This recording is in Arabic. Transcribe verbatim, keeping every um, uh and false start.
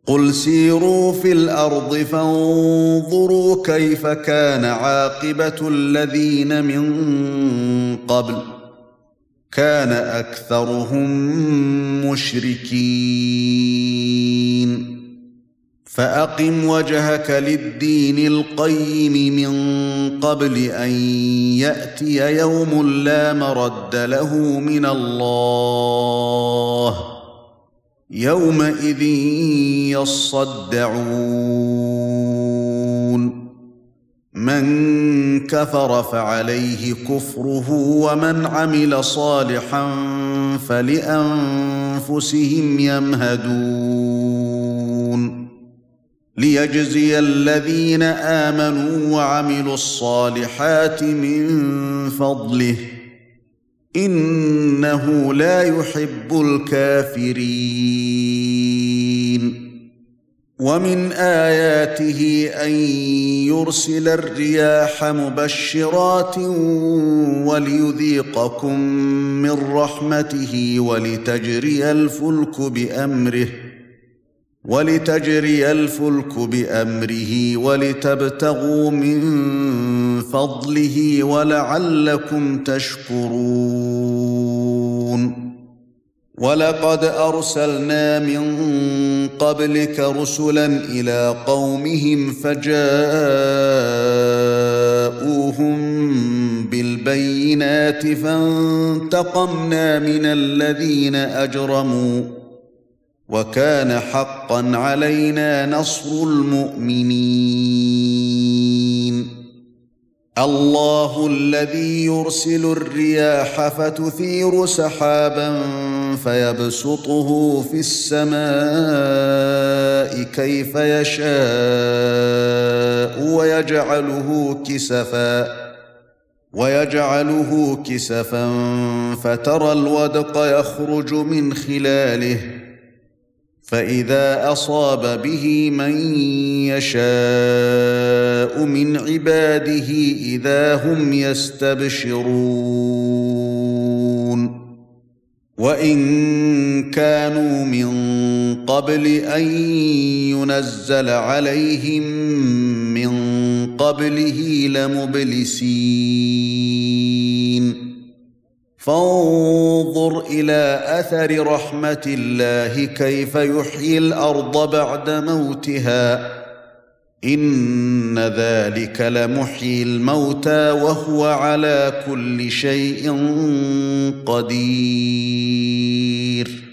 قل سيروا في الأرض فانظروا كيف كان عاقبة الذين من قبل كان أكثرهم مشركين فأقم وجهك للدين القيم من قبل أن يأتي يوم لا مرد له من الله يومئذ يصدعون من كفر فعليه كفره ومن عمل صالحا فلأنفسهم يمهدون ليجزي الذين آمنوا وعملوا الصالحات من فضله إنه لا يحب الكافرين ومن آياته أن يرسل الرياح مبشرات وليذيقكم من رحمته ولتجري الفلك بأمره ولتجري الفلك بأمره ولتبتغوا من فضله ولعلكم تشكرون ولقد أرسلنا من قبلك رسلا إلى قومهم فجاءوهم بالبينات فانتقمنا من الذين أجرموا وكان حقا علينا نصر المؤمنين الله الذي يرسل الرياح فتثير سحابا فيبسطه في السماء كيف يشاء ويجعله كسفا ويجعله كسفا فترى الودق يخرج من خلاله فإذا أصاب به من يشاء من عباده إذا هم يستبشرون وإن كانوا من قبل أن ينزل عليهم من قبله لمبلسين فانظر إلى أثر رحمة الله كيف يحيي الأرض بعد موتها إن ذلك لمحيي الموتى وهو على كل شيء قدير